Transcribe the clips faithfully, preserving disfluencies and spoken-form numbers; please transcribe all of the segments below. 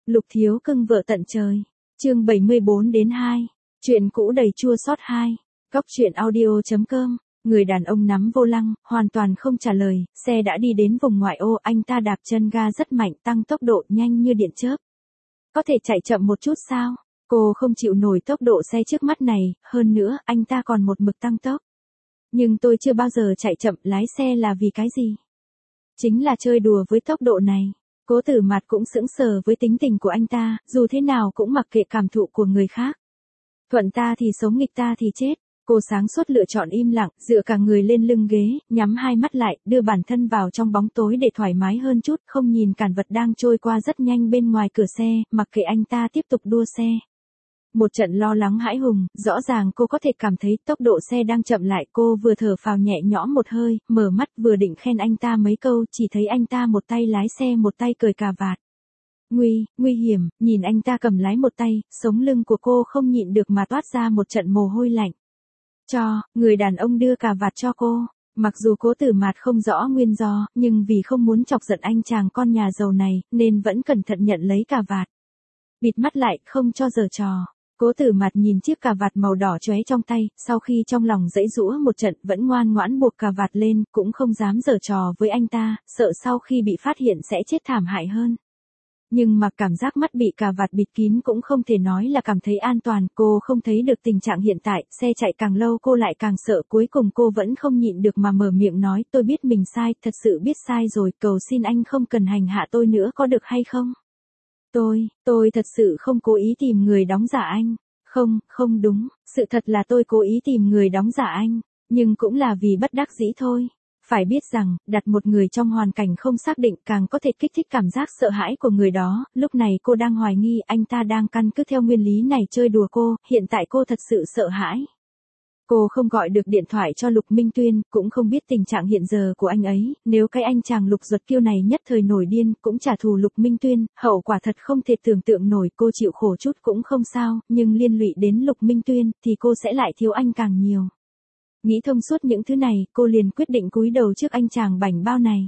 Lục thiếu cưng vợ tận trời. Chương bảy mươi bốn đến hai. Chuyện cũ đầy chua xót hai. Góc truyện audio.com. Người đàn ông nắm vô lăng, hoàn toàn không trả lời, xe đã đi đến vùng ngoại ô, anh ta đạp chân ga rất mạnh, tăng tốc độ nhanh như điện chớp. Có thể chạy chậm một chút sao? Cô không chịu nổi tốc độ xe trước mắt này, hơn nữa, anh ta còn một mực tăng tốc. Nhưng tôi chưa bao giờ chạy chậm, lái xe là vì cái gì? Chính là chơi đùa với tốc độ này. Cố Tử Mạt cũng sững sờ với tính tình của anh ta, dù thế nào cũng mặc kệ cảm thụ của người khác. Thuận ta thì sống, nghịch ta thì chết. Cô sáng suốt lựa chọn im lặng, dựa cả người lên lưng ghế, nhắm hai mắt lại, đưa bản thân vào trong bóng tối để thoải mái hơn chút, không nhìn cản vật đang trôi qua rất nhanh bên ngoài cửa xe, mặc kệ anh ta tiếp tục đua xe. Một trận lo lắng hãi hùng, rõ ràng cô có thể cảm thấy tốc độ xe đang chậm lại, cô vừa thở phào nhẹ nhõm một hơi, mở mắt vừa định khen anh ta mấy câu, chỉ thấy anh ta một tay lái xe một tay cởi cà vạt. Nguy, nguy hiểm, nhìn anh ta cầm lái một tay, sống lưng của cô không nhịn được mà toát ra một trận mồ hôi lạnh. Cho, người đàn ông đưa cà vạt cho cô. Mặc dù Cố Tử Mạt không rõ nguyên do, nhưng vì không muốn chọc giận anh chàng con nhà giàu này, nên vẫn cẩn thận nhận lấy cà vạt. Bịt mắt lại, không cho giở trò. Cố Tử Mạt nhìn chiếc cà vạt màu đỏ chóe trong tay, sau khi trong lòng dãy giũa một trận vẫn ngoan ngoãn buộc cà vạt lên, cũng không dám giở trò với anh ta, sợ sau khi bị phát hiện sẽ chết thảm hại hơn. Nhưng mà cảm giác mắt bị cà vạt bịt kín cũng không thể nói là cảm thấy an toàn, cô không thấy được tình trạng hiện tại, xe chạy càng lâu cô lại càng sợ, cuối cùng cô vẫn không nhịn được mà mở miệng nói, tôi biết mình sai, thật sự biết sai rồi, cầu xin anh không cần hành hạ tôi nữa có được hay không? Tôi, tôi thật sự không cố ý tìm người đóng giả anh. Không, không đúng, sự thật là tôi cố ý tìm người đóng giả anh, nhưng cũng là vì bất đắc dĩ thôi. Phải biết rằng, đặt một người trong hoàn cảnh không xác định càng có thể kích thích cảm giác sợ hãi của người đó, lúc này cô đang hoài nghi anh ta đang căn cứ theo nguyên lý này chơi đùa cô, hiện tại cô thật sự sợ hãi. Cô không gọi được điện thoại cho Lục Minh Tuyên, cũng không biết tình trạng hiện giờ của anh ấy, nếu cái anh chàng Lục Duật Kiêu này nhất thời nổi điên, cũng trả thù Lục Minh Tuyên, hậu quả thật không thể tưởng tượng nổi, cô chịu khổ chút cũng không sao, nhưng liên lụy đến Lục Minh Tuyên, thì cô sẽ lại thiếu anh càng nhiều. Nghĩ thông suốt những thứ này, cô liền quyết định cúi đầu trước anh chàng bảnh bao này.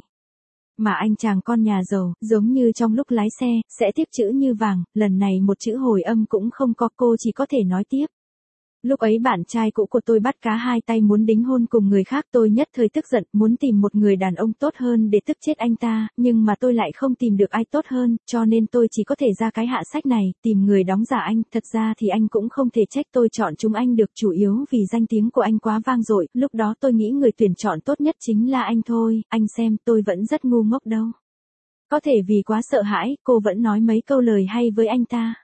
Mà anh chàng con nhà giàu, giống như trong lúc lái xe, sẽ tiếp chữ như vàng, lần này một chữ hồi âm cũng không có, cô chỉ có thể nói tiếp. Lúc ấy bạn trai cũ của tôi bắt cá hai tay muốn đính hôn cùng người khác, tôi nhất thời tức giận, muốn tìm một người đàn ông tốt hơn để tức chết anh ta, nhưng mà tôi lại không tìm được ai tốt hơn, cho nên tôi chỉ có thể ra cái hạ sách này, tìm người đóng giả anh, thật ra thì anh cũng không thể trách tôi chọn chúng anh được, chủ yếu vì danh tiếng của anh quá vang dội, lúc đó tôi nghĩ người tuyển chọn tốt nhất chính là anh thôi, anh xem, tôi vẫn rất ngu ngốc đâu. Có thể vì quá sợ hãi, cô vẫn nói mấy câu lời hay với anh ta.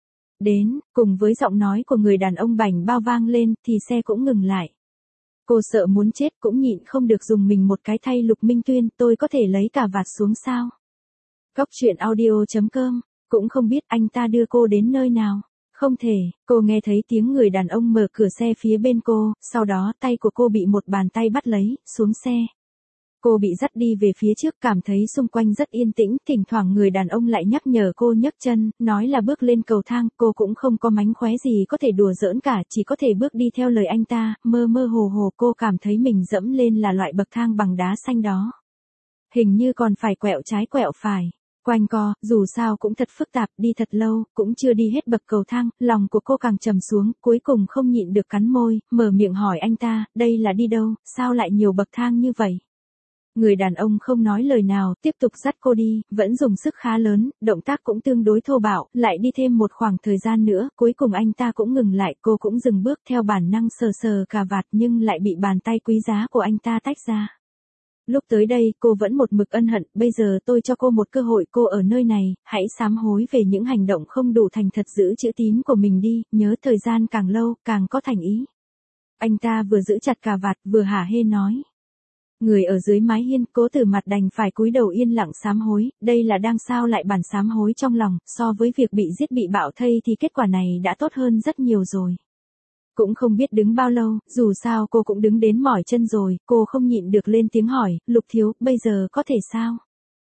Đến, cùng với giọng nói của người đàn ông bảnh bao vang lên, thì xe cũng ngừng lại. Cô sợ muốn chết cũng nhịn không được dùng mình một cái thay Lục Minh Tuyên, tôi có thể lấy cả vạt xuống sao? Góc truyện audio.com, cũng không biết anh ta đưa cô đến nơi nào. Không thể, cô nghe thấy tiếng người đàn ông mở cửa xe phía bên cô, sau đó tay của cô bị một bàn tay bắt lấy, xuống xe. Cô bị dắt đi về phía trước, cảm thấy xung quanh rất yên tĩnh, thỉnh thoảng người đàn ông lại nhắc nhở cô nhấc chân, nói là bước lên cầu thang, cô cũng không có mánh khóe gì có thể đùa giỡn cả, chỉ có thể bước đi theo lời anh ta, mơ mơ hồ hồ cô cảm thấy mình dẫm lên là loại bậc thang bằng đá xanh đó. Hình như còn phải quẹo trái quẹo phải, quanh co, dù sao cũng thật phức tạp, đi thật lâu, cũng chưa đi hết bậc cầu thang, lòng của cô càng trầm xuống, cuối cùng không nhịn được cắn môi, mở miệng hỏi anh ta, đây là đi đâu, sao lại nhiều bậc thang như vậy? Người đàn ông không nói lời nào, tiếp tục dắt cô đi, vẫn dùng sức khá lớn, động tác cũng tương đối thô bạo, lại đi thêm một khoảng thời gian nữa, cuối cùng anh ta cũng ngừng lại, cô cũng dừng bước theo bản năng sờ sờ cà vạt nhưng lại bị bàn tay quý giá của anh ta tách ra. Lúc tới đây, cô vẫn một mực ân hận, bây giờ tôi cho cô một cơ hội, cô ở nơi này, hãy sám hối về những hành động không đủ thành thật, giữ chữ tín của mình đi, nhớ thời gian càng lâu, càng có thành ý. Anh ta vừa giữ chặt cà vạt, vừa hả hê nói. Người ở dưới mái hiên, Cố Tử Mạt đành phải cúi đầu yên lặng sám hối, đây là đang sao lại bản sám hối trong lòng, so với việc bị giết bị bạo thây thì kết quả này đã tốt hơn rất nhiều rồi. Cũng không biết đứng bao lâu, dù sao cô cũng đứng đến mỏi chân rồi, cô không nhịn được lên tiếng hỏi, Lục thiếu, bây giờ có thể sao?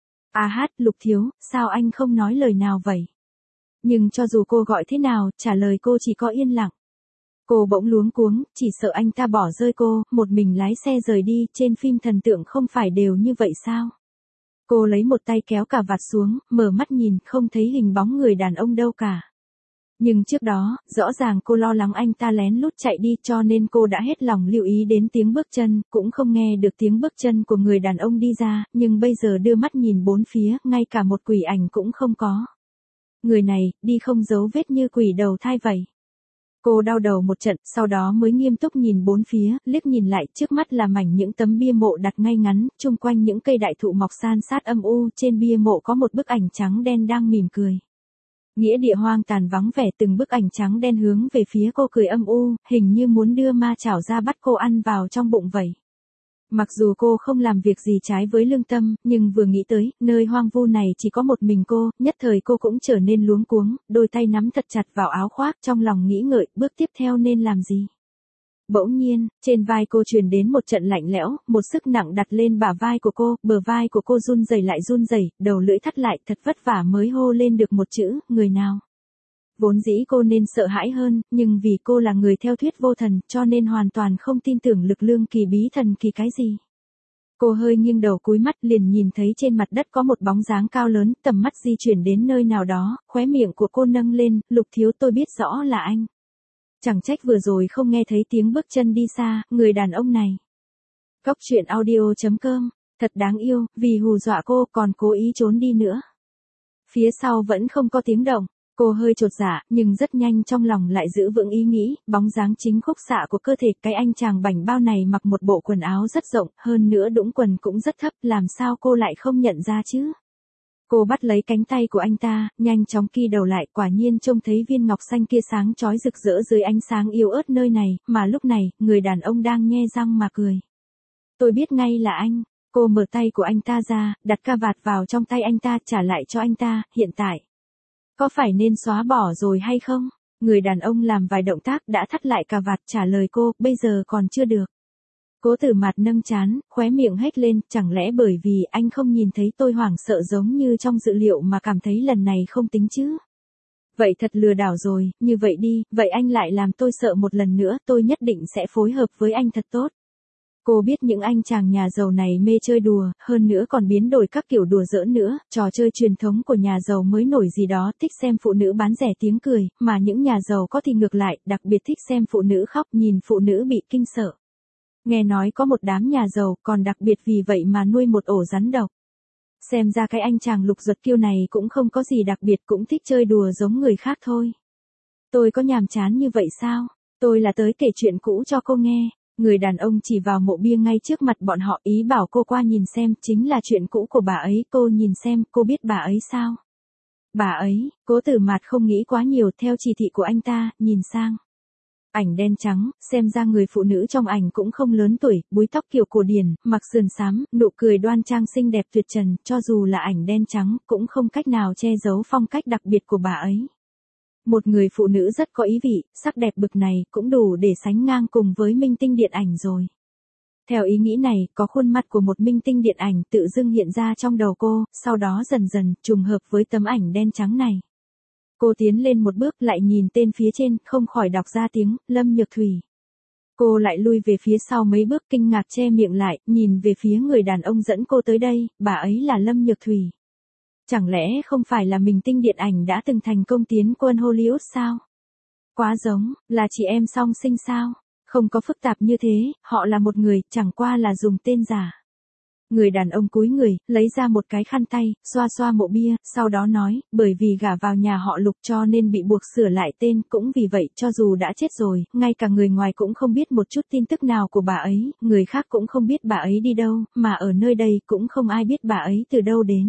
À hát, Lục thiếu, sao anh không nói lời nào vậy? Nhưng cho dù cô gọi thế nào, trả lời cô chỉ có yên lặng. Cô bỗng luống cuống, chỉ sợ anh ta bỏ rơi cô, một mình lái xe rời đi, trên phim thần tượng không phải đều như vậy sao? Cô lấy một tay kéo cà vạt xuống, mở mắt nhìn, không thấy hình bóng người đàn ông đâu cả. Nhưng trước đó, rõ ràng cô lo lắng anh ta lén lút chạy đi cho nên cô đã hết lòng lưu ý đến tiếng bước chân, cũng không nghe được tiếng bước chân của người đàn ông đi ra, nhưng bây giờ đưa mắt nhìn bốn phía, ngay cả một quỷ ảnh cũng không có. Người này, đi không dấu vết như quỷ đầu thai vậy. Cô đau đầu một trận, sau đó mới nghiêm túc nhìn bốn phía, liếc nhìn lại, trước mắt là mảnh những tấm bia mộ đặt ngay ngắn, chung quanh những cây đại thụ mọc san sát âm u, trên bia mộ có một bức ảnh trắng đen đang mỉm cười. Nghĩa địa hoang tàn vắng vẻ, từng bức ảnh trắng đen hướng về phía cô cười âm u, hình như muốn đưa ma chảo ra bắt cô ăn vào trong bụng vậy. Mặc dù cô không làm việc gì trái với lương tâm, nhưng vừa nghĩ tới, nơi hoang vu này chỉ có một mình cô, nhất thời cô cũng trở nên luống cuống, đôi tay nắm thật chặt vào áo khoác, trong lòng nghĩ ngợi, bước tiếp theo nên làm gì. Bỗng nhiên, trên vai cô truyền đến một trận lạnh lẽo, một sức nặng đặt lên bả vai của cô, bờ vai của cô run rẩy lại run rẩy, đầu lưỡi thắt lại, thật vất vả mới hô lên được một chữ, người nào. Vốn dĩ cô nên sợ hãi hơn, nhưng vì cô là người theo thuyết vô thần, cho nên hoàn toàn không tin tưởng lực lượng kỳ bí thần kỳ cái gì. Cô hơi nghiêng đầu cúi mắt liền nhìn thấy trên mặt đất có một bóng dáng cao lớn, tầm mắt di chuyển đến nơi nào đó, khóe miệng của cô nâng lên, Lục thiếu, tôi biết rõ là anh. Chẳng trách vừa rồi không nghe thấy tiếng bước chân đi xa, người đàn ông này. Cóc truyện audio chấm com, thật đáng yêu, vì hù dọa cô còn cố ý trốn đi nữa. Phía sau vẫn không có tiếng động. Cô hơi chột dạ, nhưng rất nhanh trong lòng lại giữ vững ý nghĩ, bóng dáng chính khúc xạ của cơ thể, cái anh chàng bảnh bao này mặc một bộ quần áo rất rộng, hơn nữa đũng quần cũng rất thấp, làm sao cô lại không nhận ra chứ? Cô bắt lấy cánh tay của anh ta, nhanh chóng ki đầu lại, quả nhiên trông thấy viên ngọc xanh kia sáng chói rực rỡ dưới ánh sáng yếu ớt nơi này, mà lúc này, người đàn ông đang nhe răng mà cười. Tôi biết ngay là anh. Cô mở tay của anh ta ra, đặt ca vạt vào trong tay anh ta, trả lại cho anh ta, hiện tại. Có phải nên xóa bỏ rồi hay không? Người đàn ông làm vài động tác đã thắt lại cà vạt trả lời cô, bây giờ còn chưa được. Cố Tử Mạt nâng trán, khóe miệng hét lên, chẳng lẽ bởi vì anh không nhìn thấy tôi hoảng sợ giống như trong dự liệu mà cảm thấy lần này không tính chứ? Vậy thật lừa đảo rồi, như vậy đi, vậy anh lại làm tôi sợ một lần nữa, tôi nhất định sẽ phối hợp với anh thật tốt. Cô biết những anh chàng nhà giàu này mê chơi đùa, hơn nữa còn biến đổi các kiểu đùa giỡn nữa, trò chơi truyền thống của nhà giàu mới nổi gì đó, thích xem phụ nữ bán rẻ tiếng cười, mà những nhà giàu có thì ngược lại, đặc biệt thích xem phụ nữ khóc, nhìn phụ nữ bị kinh sợ. Nghe nói có một đám nhà giàu còn đặc biệt vì vậy mà nuôi một ổ rắn độc. Xem ra cái anh chàng Lục Duật Kiêu này cũng không có gì đặc biệt, cũng thích chơi đùa giống người khác thôi. Tôi có nhàm chán như vậy sao? Tôi là tới kể chuyện cũ cho cô nghe. Người đàn ông chỉ vào mộ bia ngay trước mặt bọn họ, ý bảo cô qua nhìn xem, chính là chuyện cũ của bà ấy, cô nhìn xem, cô biết bà ấy sao? Bà ấy, Cố Tử Mạt không nghĩ quá nhiều, theo chỉ thị của anh ta, nhìn sang. Ảnh đen trắng, xem ra người phụ nữ trong ảnh cũng không lớn tuổi, búi tóc kiểu cổ điển, mặc sườn xám, nụ cười đoan trang xinh đẹp tuyệt trần, cho dù là ảnh đen trắng, cũng không cách nào che giấu phong cách đặc biệt của bà ấy. Một người phụ nữ rất có ý vị, sắc đẹp bực này cũng đủ để sánh ngang cùng với minh tinh điện ảnh rồi. Theo ý nghĩ này, có khuôn mặt của một minh tinh điện ảnh tự dưng hiện ra trong đầu cô, sau đó dần dần trùng hợp với tấm ảnh đen trắng này. Cô tiến lên một bước lại nhìn tên phía trên, không khỏi đọc ra tiếng, Lâm Nhược Thủy. Cô lại lui về phía sau mấy bước kinh ngạc che miệng lại, nhìn về phía người đàn ông dẫn cô tới đây, bà ấy là Lâm Nhược Thủy. Chẳng lẽ không phải là minh tinh điện ảnh đã từng thành công tiến quân Hollywood sao? Quá giống, là chị em song sinh sao? Không có phức tạp như thế, họ là một người, chẳng qua là dùng tên giả. Người đàn ông cúi người, lấy ra một cái khăn tay, xoa xoa mộ bia, sau đó nói, bởi vì gả vào nhà họ Lục cho nên bị buộc sửa lại tên, cũng vì vậy, cho dù đã chết rồi, ngay cả người ngoài cũng không biết một chút tin tức nào của bà ấy, người khác cũng không biết bà ấy đi đâu, mà ở nơi đây cũng không ai biết bà ấy từ đâu đến.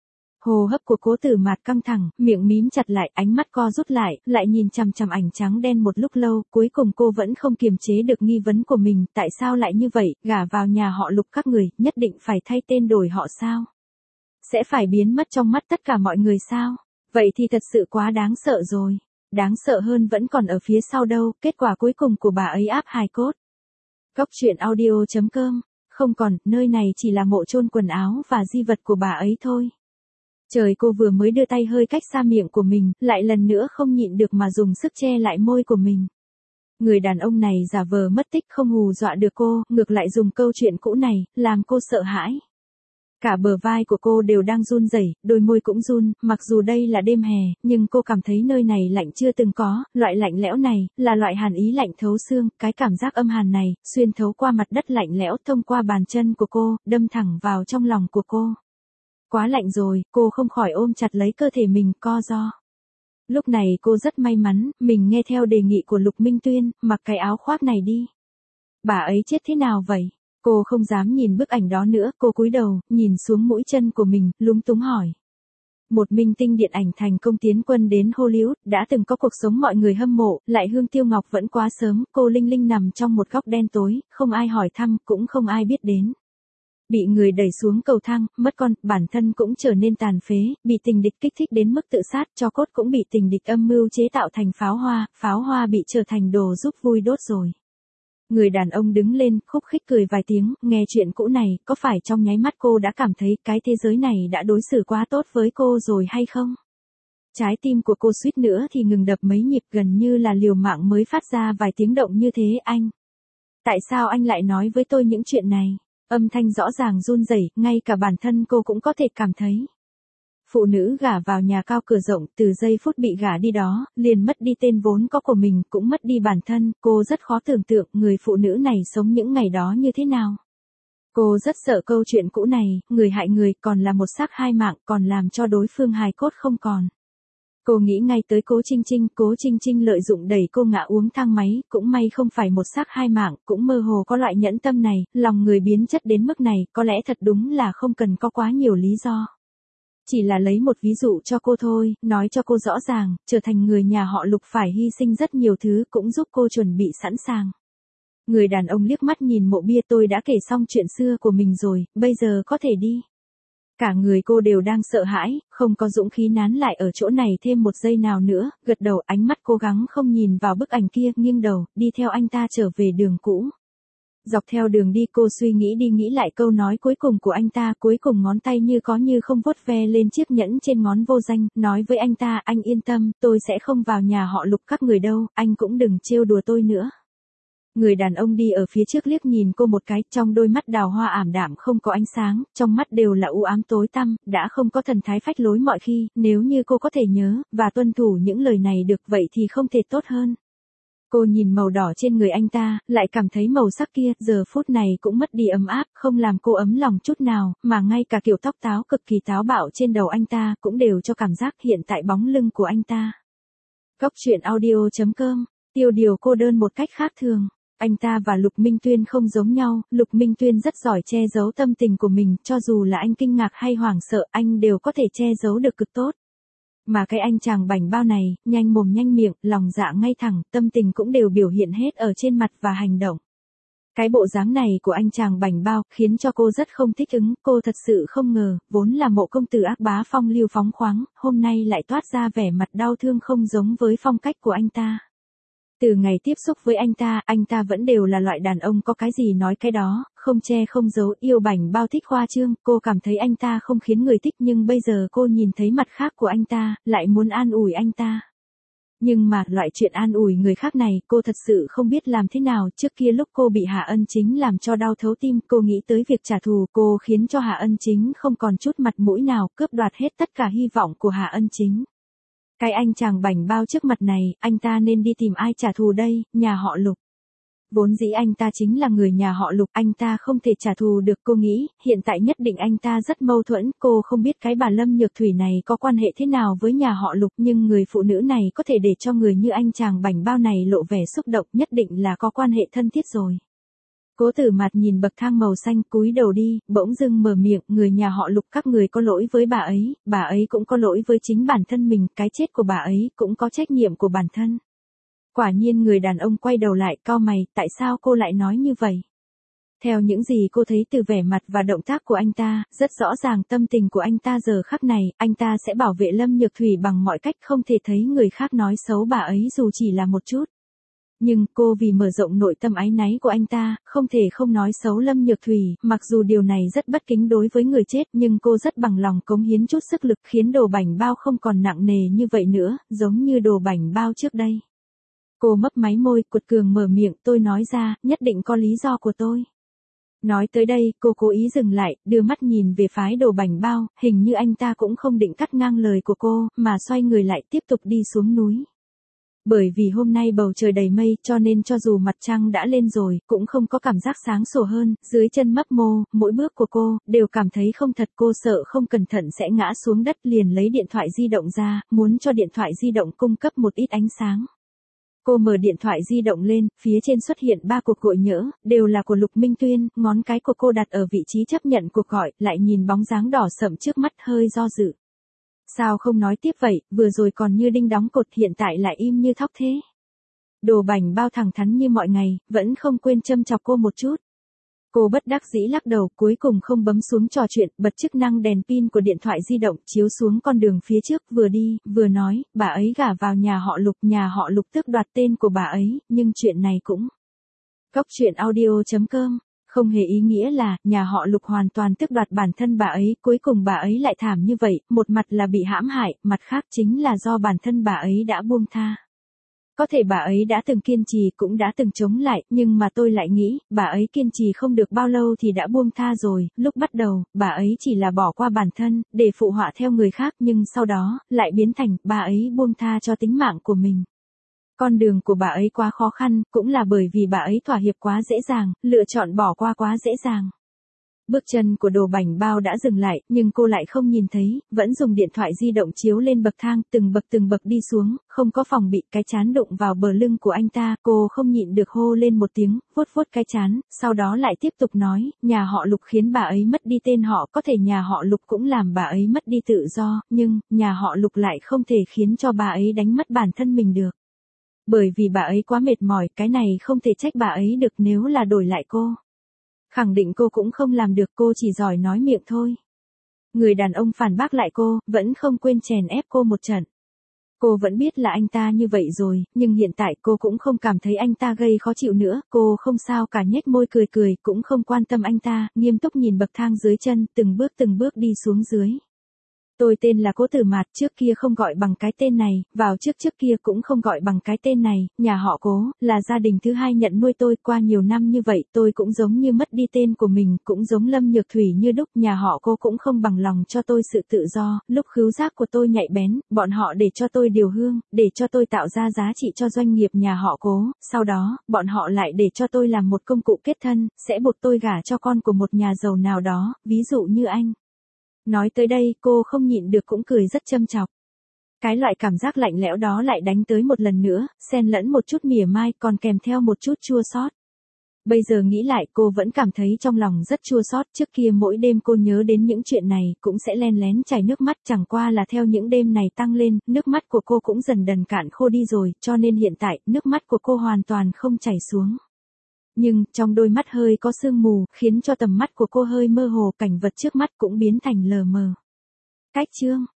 Hô hấp của Cố Tử Mạt căng thẳng, miệng mím chặt lại, ánh mắt co rút lại, lại nhìn chằm chằm ảnh trắng đen một lúc lâu, cuối cùng cô vẫn không kiềm chế được nghi vấn của mình, tại sao lại như vậy, gả vào nhà họ Lục các người, nhất định phải thay tên đổi họ sao? Sẽ phải biến mất trong mắt tất cả mọi người sao? Vậy thì thật sự quá đáng sợ rồi. Đáng sợ hơn vẫn còn ở phía sau đâu, kết quả cuối cùng của bà ấy áp hài cốt. Cóc truyện audio chấm com, không còn, nơi này chỉ là mộ chôn quần áo và di vật của bà ấy thôi. Trời, cô vừa mới đưa tay hơi cách xa miệng của mình, lại lần nữa không nhịn được mà dùng sức che lại môi của mình. Người đàn ông này giả vờ mất tích không hù dọa được cô, ngược lại dùng câu chuyện cũ này, làm cô sợ hãi. Cả bờ vai của cô đều đang run rẩy, đôi môi cũng run, mặc dù đây là đêm hè, nhưng cô cảm thấy nơi này lạnh chưa từng có, loại lạnh lẽo này, là loại hàn ý lạnh thấu xương, cái cảm giác âm hàn này, xuyên thấu qua mặt đất lạnh lẽo thông qua bàn chân của cô, đâm thẳng vào trong lòng của cô. Quá lạnh rồi, cô không khỏi ôm chặt lấy cơ thể mình, co ro. Lúc này cô rất may mắn, mình nghe theo đề nghị của Lục Minh Tuyên, mặc cái áo khoác này đi. Bà ấy chết thế nào vậy? Cô không dám nhìn bức ảnh đó nữa, cô cúi đầu, nhìn xuống mũi chân của mình, lúng túng hỏi. Một minh tinh điện ảnh thành công tiến quân đến Hollywood, đã từng có cuộc sống mọi người hâm mộ, lại Hương Tiêu Ngọc vẫn quá sớm, cô Linh Linh nằm trong một góc đen tối, không ai hỏi thăm, cũng không ai biết đến. Bị người đẩy xuống cầu thang, mất con, bản thân cũng trở nên tàn phế, bị tình địch kích thích đến mức tự sát, cho cốt cũng bị tình địch âm mưu chế tạo thành pháo hoa, pháo hoa bị trở thành đồ giúp vui đốt rồi. Người đàn ông đứng lên, khúc khích cười vài tiếng, nghe chuyện cũ này, có phải trong nháy mắt cô đã cảm thấy cái thế giới này đã đối xử quá tốt với cô rồi hay không? Trái tim của cô suýt nữa thì ngừng đập mấy nhịp, gần như là liều mạng mới phát ra vài tiếng động như thế. Anh, tại sao anh lại nói với tôi những chuyện này? Âm thanh rõ ràng run rẩy, ngay cả bản thân cô cũng có thể cảm thấy. Phụ nữ gả vào nhà cao cửa rộng, từ giây phút bị gả đi đó, liền mất đi tên vốn có của mình, cũng mất đi bản thân, cô rất khó tưởng tượng người phụ nữ này sống những ngày đó như thế nào. Cô rất sợ câu chuyện cũ này, người hại người, còn là một xác hai mạng, còn làm cho đối phương hài cốt không còn. Cô nghĩ ngay tới Cố Trinh Trinh, Cố Trinh Trinh lợi dụng đẩy cô ngã uống thang máy, cũng may không phải một xác hai mạng, cũng mơ hồ có loại nhẫn tâm này, lòng người biến chất đến mức này, có lẽ thật đúng là không cần có quá nhiều lý do. Chỉ là lấy một ví dụ cho cô thôi, nói cho cô rõ ràng, trở thành người nhà họ Lục phải hy sinh rất nhiều thứ, cũng giúp cô chuẩn bị sẵn sàng. Người đàn ông liếc mắt nhìn mộ bia, tôi đã kể xong chuyện xưa của mình rồi, bây giờ có thể đi. Cả người cô đều đang sợ hãi, không có dũng khí nán lại ở chỗ này thêm một giây nào nữa, gật đầu, ánh mắt cố gắng không nhìn vào bức ảnh kia, nghiêng đầu, đi theo anh ta trở về đường cũ. Dọc theo đường đi cô suy nghĩ đi nghĩ lại câu nói cuối cùng của anh ta, cuối cùng ngón tay như có như không vuốt ve lên chiếc nhẫn trên ngón vô danh, nói với anh ta, anh yên tâm, tôi sẽ không vào nhà họ Lục các người đâu, anh cũng đừng trêu đùa tôi nữa. Người đàn ông đi ở phía trước liếc nhìn cô một cái, trong đôi mắt đào hoa ảm đạm không có ánh sáng, trong mắt đều là u ám tối tăm, đã không có thần thái phách lối mọi khi, nếu như cô có thể nhớ, và tuân thủ những lời này được vậy thì không thể tốt hơn. Cô nhìn màu đỏ trên người anh ta, lại cảm thấy màu sắc kia, giờ phút này cũng mất đi ấm áp, không làm cô ấm lòng chút nào, mà ngay cả kiểu tóc táo cực kỳ táo bạo trên đầu anh ta, cũng đều cho cảm giác hiện tại bóng lưng của anh ta. Góc truyện audio chấm com, tiêu điều cô đơn một cách khác thường. Anh ta và Lục Minh Tuyên không giống nhau, Lục Minh Tuyên rất giỏi che giấu tâm tình của mình, cho dù là anh kinh ngạc hay hoảng sợ, anh đều có thể che giấu được cực tốt. Mà cái anh chàng bảnh bao này, nhanh mồm nhanh miệng, lòng dạ ngay thẳng, tâm tình cũng đều biểu hiện hết ở trên mặt và hành động. Cái bộ dáng này của anh chàng bảnh bao, khiến cho cô rất không thích ứng, cô thật sự không ngờ, vốn là mộ công tử ác bá phong lưu phóng khoáng, hôm nay lại toát ra vẻ mặt đau thương không giống với phong cách của anh ta. Từ ngày tiếp xúc với anh ta, anh ta vẫn đều là loại đàn ông có cái gì nói cái đó, không che không giấu, yêu bảnh bao thích khoa trương, cô cảm thấy anh ta không khiến người thích, nhưng bây giờ cô nhìn thấy mặt khác của anh ta, lại muốn an ủi anh ta. Nhưng mà, loại chuyện an ủi người khác này, cô thật sự không biết làm thế nào, trước kia lúc cô bị Hạ Ân Chính làm cho đau thấu tim, cô nghĩ tới việc trả thù, cô khiến cho Hạ Ân Chính không còn chút mặt mũi nào, cướp đoạt hết tất cả hy vọng của Hạ Ân Chính. Cái anh chàng bảnh bao trước mặt này, anh ta nên đi tìm ai trả thù đây, nhà họ Lục. Vốn dĩ anh ta chính là người nhà họ Lục, anh ta không thể trả thù được, cô nghĩ, hiện tại nhất định anh ta rất mâu thuẫn, cô không biết cái bà Lâm Nhược Thủy này có quan hệ thế nào với nhà họ Lục, nhưng người phụ nữ này có thể để cho người như anh chàng bảnh bao này lộ vẻ xúc động, nhất định là có quan hệ thân thiết rồi. Cố Tử Mạt nhìn bậc thang màu xanh, cúi đầu đi, bỗng dưng mở miệng, người nhà họ Lục các người có lỗi với bà ấy, bà ấy cũng có lỗi với chính bản thân mình, cái chết của bà ấy cũng có trách nhiệm của bản thân. Quả nhiên người đàn ông quay đầu lại, cau mày, tại sao cô lại nói như vậy? Theo những gì cô thấy từ vẻ mặt và động tác của anh ta, rất rõ ràng tâm tình của anh ta giờ khắc này, anh ta sẽ bảo vệ Lâm Nhược Thủy bằng mọi cách, không thể thấy người khác nói xấu bà ấy dù chỉ là một chút. Nhưng cô vì mở rộng nội tâm áy náy của anh ta, không thể không nói xấu Lâm Nhược Thủy, mặc dù điều này rất bất kính đối với người chết, nhưng cô rất bằng lòng cống hiến chút sức lực khiến đồ bảnh bao không còn nặng nề như vậy nữa, giống như đồ bảnh bao trước đây. Cô mấp máy môi, cuột cường mở miệng, tôi nói ra, nhất định có lý do của tôi. Nói tới đây, cô cố ý dừng lại, đưa mắt nhìn về phái Đồ Bảnh Bao, hình như anh ta cũng không định cắt ngang lời của cô, mà xoay người lại tiếp tục đi xuống núi. Bởi vì hôm nay bầu trời đầy mây cho nên cho dù mặt trăng đã lên rồi, cũng không có cảm giác sáng sủa hơn, dưới chân mấp mô, mỗi bước của cô, đều cảm thấy không thật, cô sợ không cẩn thận sẽ ngã xuống đất, liền lấy điện thoại di động ra, muốn cho điện thoại di động cung cấp một ít ánh sáng. Cô mở điện thoại di động lên, phía trên xuất hiện ba cuộc gọi nhỡ, đều là của Lục Minh Tuyên, ngón cái của cô đặt ở vị trí chấp nhận cuộc gọi, lại nhìn bóng dáng đỏ sậm trước mắt hơi do dự. Sao không nói tiếp vậy, vừa rồi còn như đinh đóng cột, hiện tại lại im như thóc thế. Đồ Bảnh Bao thẳng thắn như mọi ngày, vẫn không quên châm chọc cô một chút. Cô bất đắc dĩ lắc đầu, cuối cùng không bấm xuống trò chuyện, bật chức năng đèn pin của điện thoại di động chiếu xuống con đường phía trước, vừa đi, vừa nói, bà ấy gả vào nhà họ Lục, nhà họ Lục tước đoạt tên của bà ấy, nhưng chuyện này cũng. Cóc truyện audio chấm com, không hề ý nghĩa là, nhà họ Lục hoàn toàn tước đoạt bản thân bà ấy, cuối cùng bà ấy lại thảm như vậy, một mặt là bị hãm hại, mặt khác chính là do bản thân bà ấy đã buông tha. Có thể bà ấy đã từng kiên trì cũng đã từng chống lại, nhưng mà tôi lại nghĩ, bà ấy kiên trì không được bao lâu thì đã buông tha rồi, lúc bắt đầu, bà ấy chỉ là bỏ qua bản thân, để phụ họa theo người khác nhưng sau đó, lại biến thành, bà ấy buông tha cho tính mạng của mình. Con đường của bà ấy quá khó khăn, cũng là bởi vì bà ấy thỏa hiệp quá dễ dàng, lựa chọn bỏ qua quá dễ dàng. Bước chân của Đồ Bảnh Bao đã dừng lại, nhưng cô lại không nhìn thấy, vẫn dùng điện thoại di động chiếu lên bậc thang, từng bậc từng bậc đi xuống, không có phòng bị, cái chán đụng vào bờ lưng của anh ta, cô không nhịn được hô lên một tiếng, vuốt vuốt cái chán, sau đó lại tiếp tục nói, nhà họ Lục khiến bà ấy mất đi tên họ, có thể nhà họ Lục cũng làm bà ấy mất đi tự do, nhưng, nhà họ Lục lại không thể khiến cho bà ấy đánh mất bản thân mình được. Bởi vì bà ấy quá mệt mỏi, cái này không thể trách bà ấy được, nếu là đổi lại cô. Khẳng định cô cũng không làm được, cô chỉ giỏi nói miệng thôi. Người đàn ông phản bác lại cô, vẫn không quên chèn ép cô một trận. Cô vẫn biết là anh ta như vậy rồi, nhưng hiện tại cô cũng không cảm thấy anh ta gây khó chịu nữa, cô không sao cả, nhếch môi cười cười, cũng không quan tâm anh ta, nghiêm túc nhìn bậc thang dưới chân, từng bước từng bước đi xuống dưới. Tôi tên là Cố Tử Mạt, trước kia không gọi bằng cái tên này, vào trước trước kia cũng không gọi bằng cái tên này, nhà họ Cố, là gia đình thứ hai nhận nuôi tôi, qua nhiều năm như vậy tôi cũng giống như mất đi tên của mình, cũng giống Lâm Nhược Thủy như đúc, nhà họ Cố cũng không bằng lòng cho tôi sự tự do, lúc khứu giác của tôi nhạy bén, bọn họ để cho tôi điều hương, để cho tôi tạo ra giá trị cho doanh nghiệp nhà họ Cố, sau đó, bọn họ lại để cho tôi làm một công cụ kết thân, sẽ buộc tôi gả cho con của một nhà giàu nào đó, ví dụ như anh. Nói tới đây, cô không nhịn được cũng cười rất châm chọc. Cái loại cảm giác lạnh lẽo đó lại đánh tới một lần nữa, xen lẫn một chút mỉa mai, còn kèm theo một chút chua xót. Bây giờ nghĩ lại, cô vẫn cảm thấy trong lòng rất chua xót, trước kia mỗi đêm cô nhớ đến những chuyện này, cũng sẽ len lén chảy nước mắt, chẳng qua là theo những đêm này tăng lên, nước mắt của cô cũng dần dần cạn khô đi rồi, cho nên hiện tại, nước mắt của cô hoàn toàn không chảy xuống. Nhưng, trong đôi mắt hơi có sương mù, khiến cho tầm mắt của cô hơi mơ hồ, cảnh vật trước mắt cũng biến thành lờ mờ. Cách chương